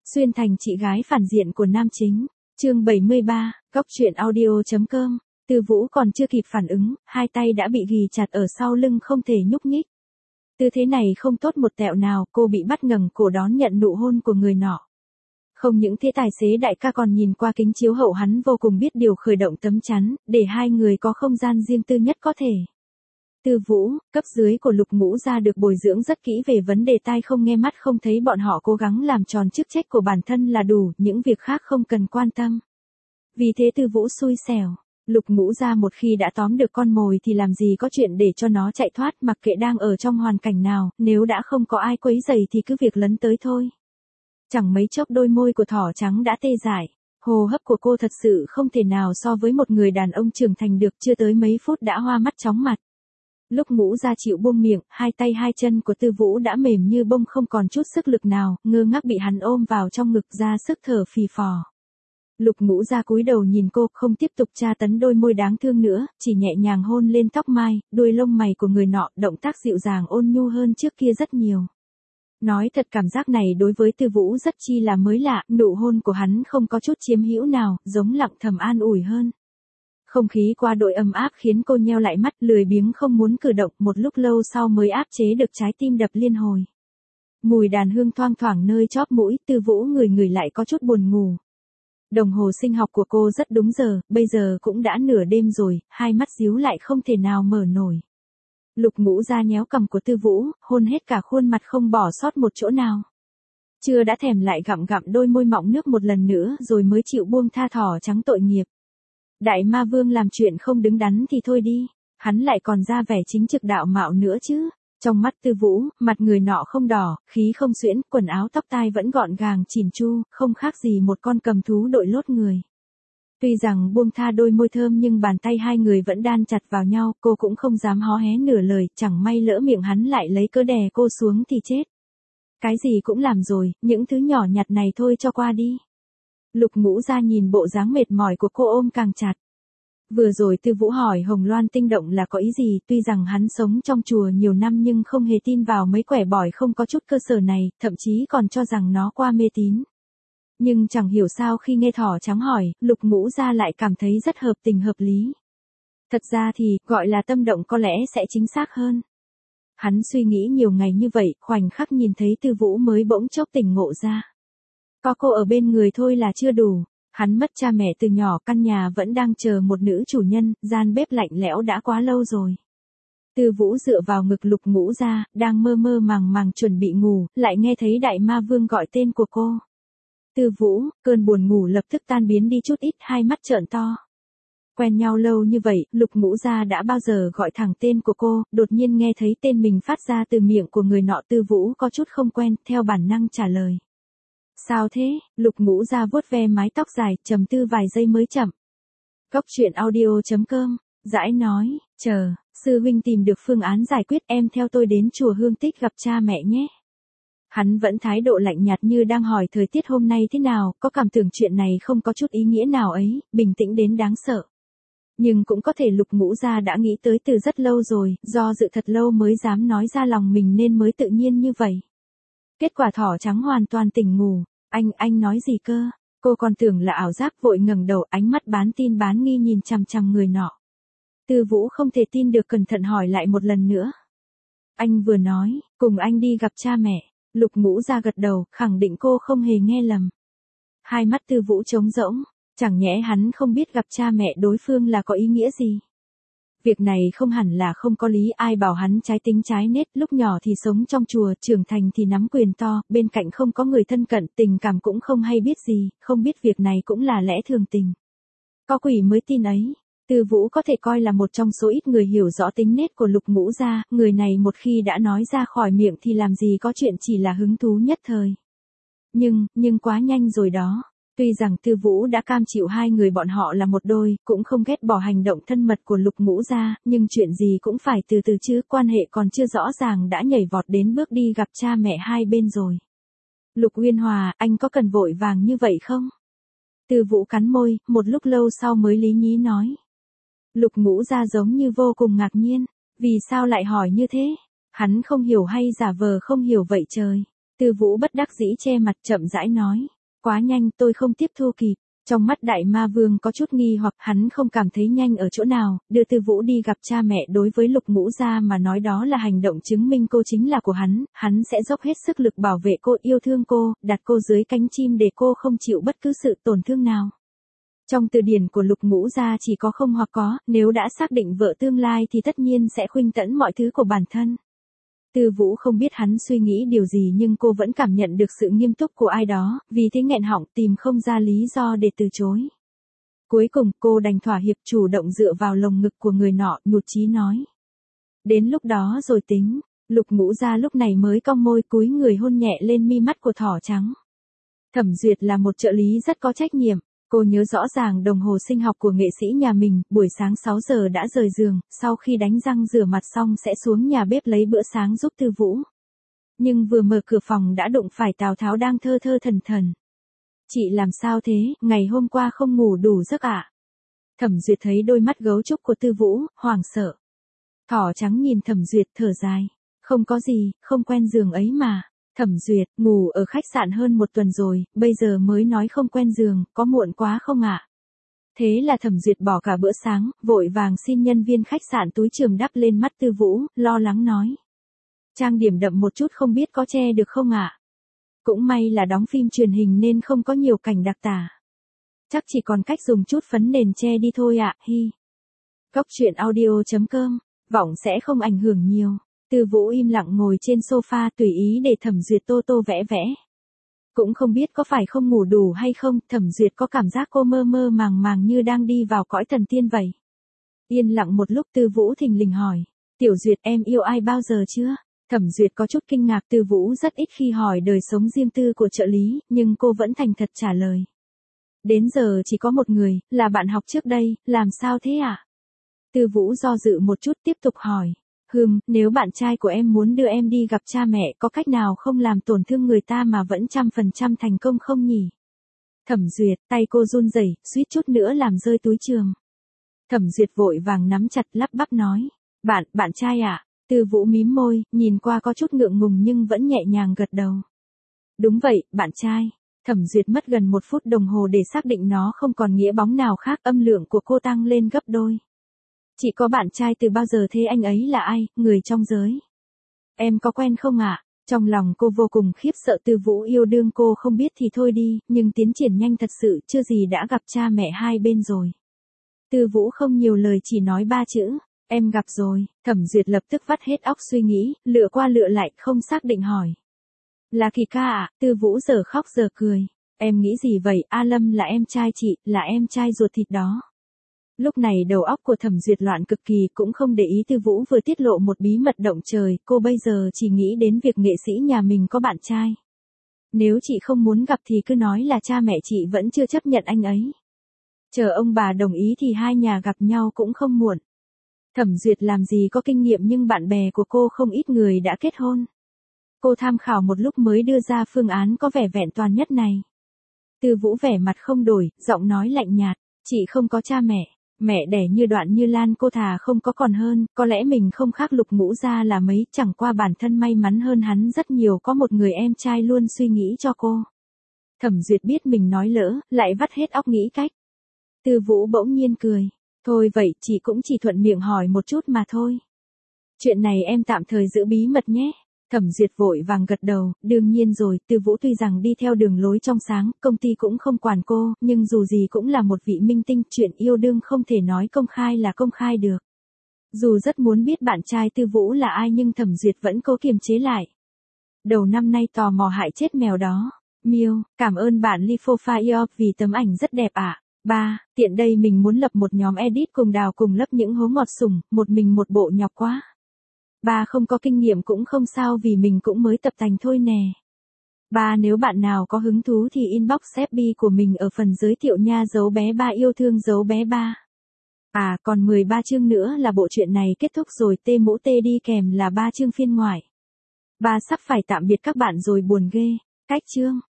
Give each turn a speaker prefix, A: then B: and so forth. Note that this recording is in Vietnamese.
A: Xuyên thành chị gái phản diện của nam chính. Chương 73, Góc truyện audio.com. Tư Vũ còn chưa kịp phản ứng, hai tay đã bị ghì chặt ở sau lưng không thể nhúc nhích. Tư thế này không tốt một tẹo nào, cô bị bắt ngẩng cổ đón nhận nụ hôn của người nọ. Không những thế, tài xế đại ca còn nhìn qua kính chiếu hậu, hắn vô cùng biết điều khởi động tấm chắn, để hai người có không gian riêng tư nhất có thể. Tư Vũ, cấp dưới của Lục Ngũ Gia được bồi dưỡng rất kỹ về vấn đề tai không nghe mắt không thấy, bọn họ cố gắng làm tròn chức trách của bản thân là đủ, những việc khác không cần quan tâm. Vì thế Tư Vũ xui xẻo. Lục Ngũ Gia một khi đã tóm được con mồi thì làm gì có chuyện để cho nó chạy thoát, mặc kệ đang ở trong hoàn cảnh nào, nếu đã không có ai quấy rầy thì cứ việc lấn tới thôi. Chẳng mấy chốc đôi môi của thỏ trắng đã tê dại, hô hấp của cô thật sự không thể nào so với một người đàn ông trưởng thành được, chưa tới mấy phút đã hoa mắt chóng mặt. Lúc Ngũ Gia chịu buông miệng, hai tay hai chân của Tư Vũ đã mềm như bông, không còn chút sức lực nào, ngơ ngác bị hắn ôm vào trong ngực, ra sức thở phì phò. Lục Ngũ Gia cúi đầu nhìn cô, không tiếp tục tra tấn đôi môi đáng thương nữa, chỉ nhẹ nhàng hôn lên tóc mai, đuôi lông mày của người nọ, động tác dịu dàng ôn nhu hơn trước kia rất nhiều. Nói thật, cảm giác này đối với Tư Vũ rất chi là mới lạ, nụ hôn của hắn không có chút chiếm hữu nào, giống lặng thầm an ủi hơn. Không khí qua đội ấm áp khiến cô nheo lại mắt, lười biếng không muốn cử động, một lúc lâu sau mới áp chế được trái tim đập liên hồi. Mùi đàn hương thoang thoảng nơi chóp mũi, Tư Vũ người lại có chút buồn ngủ. Đồng hồ sinh học của cô rất đúng giờ, bây giờ cũng đã nửa đêm rồi, hai mắt díu lại không thể nào mở nổi. Lục Ngũ Gia nhéo cằm của Tư Vũ, hôn hết cả khuôn mặt không bỏ sót một chỗ nào. Chưa đã thèm lại gặm gặm đôi môi mọng nước một lần nữa rồi mới chịu buông tha thỏ trắng tội nghiệp. Đại ma vương làm chuyện không đứng đắn thì thôi đi, hắn lại còn ra vẻ chính trực đạo mạo nữa chứ. Trong mắt Tư Vũ, mặt người nọ không đỏ, khí không xuyễn, quần áo tóc tai vẫn gọn gàng chỉn chu, không khác gì một con cầm thú đội lốt người. Tuy rằng buông tha đôi môi thơm nhưng bàn tay hai người vẫn đan chặt vào nhau, cô cũng không dám hó hé nửa lời, chẳng may lỡ miệng hắn lại lấy cớ đè cô xuống thì chết. Cái gì cũng làm rồi, những thứ nhỏ nhặt này thôi cho qua đi. Lục Ngũ Gia nhìn bộ dáng mệt mỏi của cô ôm càng chặt. Vừa rồi Tư Vũ hỏi Hồng Loan Tinh Động là có ý gì, tuy rằng hắn sống trong chùa nhiều năm nhưng không hề tin vào mấy quẻ bỏi không có chút cơ sở này, thậm chí còn cho rằng nó qua mê tín. Nhưng chẳng hiểu sao khi nghe thỏ trắng hỏi, Lục Ngũ Gia lại cảm thấy rất hợp tình hợp lý. Thật ra thì, gọi là tâm động có lẽ sẽ chính xác hơn. Hắn suy nghĩ nhiều ngày như vậy, khoảnh khắc nhìn thấy Tư Vũ mới bỗng chốc tỉnh ngộ ra. Có cô ở bên người thôi là chưa đủ. Hắn mất cha mẹ từ nhỏ, căn nhà vẫn đang chờ một nữ chủ nhân, gian bếp lạnh lẽo đã quá lâu rồi. Tư Vũ dựa vào ngực Lục Ngũ Gia, đang mơ mơ màng màng chuẩn bị ngủ, lại nghe thấy Đại Ma Vương gọi tên của cô. Tư Vũ, cơn buồn ngủ lập tức tan biến đi chút ít, hai mắt trợn to. Quen nhau lâu như vậy, Lục Ngũ Gia đã bao giờ gọi thẳng tên của cô, đột nhiên nghe thấy tên mình phát ra từ miệng của người nọ, Tư Vũ có chút không quen, theo bản năng trả lời. Sao thế? Lục Ngũ Gia vuốt ve mái tóc dài, trầm tư vài giây mới chậm. Góc truyện audio.com, dãi nói, chờ, sư huynh tìm được phương án giải quyết, em theo tôi đến chùa Hương Tích gặp cha mẹ nhé. Hắn vẫn thái độ lạnh nhạt như đang hỏi thời tiết hôm nay thế nào, có cảm tưởng chuyện này không có chút ý nghĩa nào ấy, bình tĩnh đến đáng sợ. Nhưng cũng có thể Lục Ngũ Gia đã nghĩ tới từ rất lâu rồi, do dự thật lâu mới dám nói ra lòng mình nên mới tự nhiên như vậy. Kết quả thỏ trắng hoàn toàn tỉnh ngủ. Anh nói gì cơ? Cô còn tưởng là ảo giác, vội ngẩng đầu, ánh mắt bán tin bán nghi nhìn chằm chằm người nọ. Tư Vũ không thể tin được, cẩn thận hỏi lại một lần nữa. Anh vừa nói, cùng anh đi gặp cha mẹ. Lục Ngũ Gia gật đầu, khẳng định cô không hề nghe lầm. Hai mắt Tư Vũ trống rỗng, chẳng nhẽ hắn không biết gặp cha mẹ đối phương là có ý nghĩa gì. Việc này không hẳn là không có lý, ai bảo hắn trái tính trái nết, lúc nhỏ thì sống trong chùa, trưởng thành thì nắm quyền to, bên cạnh không có người thân cận, tình cảm cũng không hay biết gì, không biết việc này cũng là lẽ thường tình. Có quỷ mới tin ấy. Tư Vũ có thể coi là một trong số ít người hiểu rõ tính nết của Lục Ngũ Gia, người này một khi đã nói ra khỏi miệng thì làm gì có chuyện chỉ là hứng thú nhất thời. Nhưng quá nhanh rồi đó. Tuy rằng Tư Vũ đã cam chịu hai người bọn họ là một đôi, cũng không ghét bỏ hành động thân mật của Lục Ngũ Gia, nhưng chuyện gì cũng phải từ từ chứ, quan hệ còn chưa rõ ràng đã nhảy vọt đến bước đi gặp cha mẹ hai bên rồi. Lục Uyên Hòa, anh có cần vội vàng như vậy không? Tư Vũ cắn môi, một lúc lâu sau mới lý nhí nói. Lục Ngũ Gia giống như vô cùng ngạc nhiên, vì sao lại hỏi như thế? Hắn không hiểu hay giả vờ không hiểu vậy trời? Tư Vũ bất đắc dĩ che mặt chậm rãi nói, Quá nhanh, tôi không tiếp thu kịp. Trong mắt đại ma vương có chút nghi hoặc hắn không cảm thấy nhanh ở chỗ nào, đưa Tư Vũ đi gặp cha mẹ đối với Lục Ngũ Gia mà nói đó là hành động chứng minh cô chính là của hắn sẽ dốc hết sức lực bảo vệ cô, yêu thương cô, đặt cô dưới cánh chim để cô không chịu bất cứ sự tổn thương nào. Trong từ điển của Lục Ngũ Gia chỉ có không hoặc có, nếu đã xác định vợ tương lai thì tất nhiên sẽ khuynh tẫn mọi thứ của bản thân. Tư Vũ không biết hắn suy nghĩ điều gì nhưng cô vẫn cảm nhận được sự nghiêm túc của ai đó, vì thế nghẹn họng tìm không ra lý do để từ chối. Cuối cùng cô đành thỏa hiệp chủ động dựa vào lồng ngực của người nọ, nhụt chí nói. Đến lúc đó rồi tính. Lục Ngũ Gia lúc này mới cong môi cúi người hôn nhẹ lên mi mắt của thỏ trắng. Thẩm Duyệt là một trợ lý rất có trách nhiệm. Cô nhớ rõ ràng đồng hồ sinh học của nghệ sĩ nhà mình, buổi sáng 6 giờ đã rời giường, sau khi đánh răng rửa mặt xong sẽ xuống nhà bếp lấy bữa sáng giúp Tư Vũ. Nhưng vừa mở cửa phòng đã đụng phải Tào Tháo đang thơ thơ thần thần. Chị làm sao thế, ngày hôm qua không ngủ đủ giấc ạ? Thẩm Duyệt thấy đôi mắt gấu trúc của Tư Vũ, hoảng sợ. Thỏ trắng nhìn Thẩm Duyệt thở dài. Không có gì, không quen giường ấy mà. Thẩm Duyệt, ngủ ở khách sạn hơn 1 tuần rồi, bây giờ mới nói không quen giường, có muộn quá không ạ? Thế là Thẩm Duyệt bỏ cả bữa sáng, vội vàng xin nhân viên khách sạn túi trường đắp lên mắt Tư Vũ, lo lắng nói. Trang điểm đậm một chút không biết có che được không ạ? Cũng may là đóng phim truyền hình nên không có nhiều cảnh đặc tả. Chắc chỉ còn cách dùng chút phấn nền che đi thôi ạ, hi. Cóc truyện audio.com, vọng sẽ không ảnh hưởng nhiều. Tư Vũ im lặng ngồi trên sofa tùy ý để Thẩm Duyệt tô tô vẽ vẽ. Cũng không biết có phải không ngủ đủ hay không, Thẩm Duyệt có cảm giác cô mơ mơ màng màng như đang đi vào cõi thần tiên vậy. Yên lặng một lúc Tư Vũ thình lình hỏi. Tiểu Duyệt em yêu ai bao giờ chưa? Thẩm Duyệt có chút kinh ngạc, Tư Vũ rất ít khi hỏi đời sống riêng tư của trợ lý, nhưng cô vẫn thành thật trả lời. Đến giờ chỉ có một người, là bạn học trước đây, làm sao thế ạ? Tư Vũ do dự một chút tiếp tục hỏi. Nếu bạn trai của em muốn đưa em đi gặp cha mẹ có cách nào không làm tổn thương người ta mà vẫn 100% thành công không nhỉ? Thẩm Duyệt, tay cô run rẩy, suýt chút nữa làm rơi túi trường. Thẩm Duyệt vội vàng nắm chặt lắp bắp nói. Bạn trai ạ? Tư Vũ mím môi, nhìn qua có chút ngượng ngùng nhưng vẫn nhẹ nhàng gật đầu. Đúng vậy, bạn trai. Thẩm Duyệt mất gần 1 phút đồng hồ để xác định nó không còn nghĩa bóng nào khác, âm lượng của cô tăng lên gấp đôi. Chị có bạn trai từ bao giờ thế, anh ấy là ai, người trong giới? Em có quen không ạ? Trong lòng cô vô cùng khiếp sợ, Tư Vũ yêu đương cô không biết thì thôi đi, nhưng tiến triển nhanh thật sự, chưa gì đã gặp cha mẹ hai bên rồi. Tư Vũ không nhiều lời chỉ nói 3 chữ, em gặp rồi. Thẩm Duyệt lập tức vắt hết óc suy nghĩ, lựa qua lựa lại, không xác định hỏi. Là Kỳ ca ạ? Tư Vũ giờ khóc giờ cười. Em nghĩ gì vậy, A Lâm là em trai chị, là em trai ruột thịt đó. Lúc này đầu óc của Thẩm Duyệt loạn cực kỳ, cũng không để ý Tư Vũ vừa tiết lộ một bí mật động trời, cô bây giờ chỉ nghĩ đến việc nghệ sĩ nhà mình có bạn trai. Nếu chị không muốn gặp thì cứ nói là cha mẹ chị vẫn chưa chấp nhận anh ấy. Chờ ông bà đồng ý thì hai nhà gặp nhau cũng không muộn. Thẩm Duyệt làm gì có kinh nghiệm nhưng bạn bè của cô không ít người đã kết hôn. Cô tham khảo một lúc mới đưa ra phương án có vẻ vẹn toàn nhất này. Tư Vũ vẻ mặt không đổi, giọng nói lạnh nhạt, chị không có cha mẹ. Mẹ đẻ như Đoạn Như Lan cô thà không có còn hơn, có lẽ mình không khác Lục Ngũ Gia là mấy, chẳng qua bản thân may mắn hơn hắn rất nhiều, có một người em trai luôn suy nghĩ cho cô. Thẩm Duyệt biết mình nói lỡ, lại vắt hết óc nghĩ cách. Tư Vũ bỗng nhiên cười. Thôi vậy, chị cũng chỉ thuận miệng hỏi một chút mà thôi. Chuyện này em tạm thời giữ bí mật nhé. Thẩm Duyệt vội vàng gật đầu, đương nhiên rồi, Tư Vũ tuy rằng đi theo đường lối trong sáng, công ty cũng không quản cô, nhưng dù gì cũng là một vị minh tinh, chuyện yêu đương không thể nói công khai là công khai được. Dù rất muốn biết bạn trai Tư Vũ là ai nhưng Thẩm Duyệt vẫn cố kiềm chế lại. Đầu năm nay tò mò hại chết mèo đó. Miêu, cảm ơn bạn Lifofire vì tấm ảnh rất đẹp ạ. 3. Tiện đây mình muốn lập một nhóm edit cùng Đào cùng lấp những hố ngọt sủng, một mình một bộ nhọc quá. 3. Không có kinh nghiệm cũng không sao vì mình cũng mới tập tành thôi nè. 3. Nếu bạn nào có hứng thú thì inbox FB của mình ở phần giới thiệu nha, dấu bé 3 yêu thương dấu bé 3. À còn 13 chương nữa là bộ truyện này kết thúc rồi, T mũ T đi kèm là 3 chương phiên ngoại. 3 sắp phải tạm biệt các bạn rồi, buồn ghê. Cách chương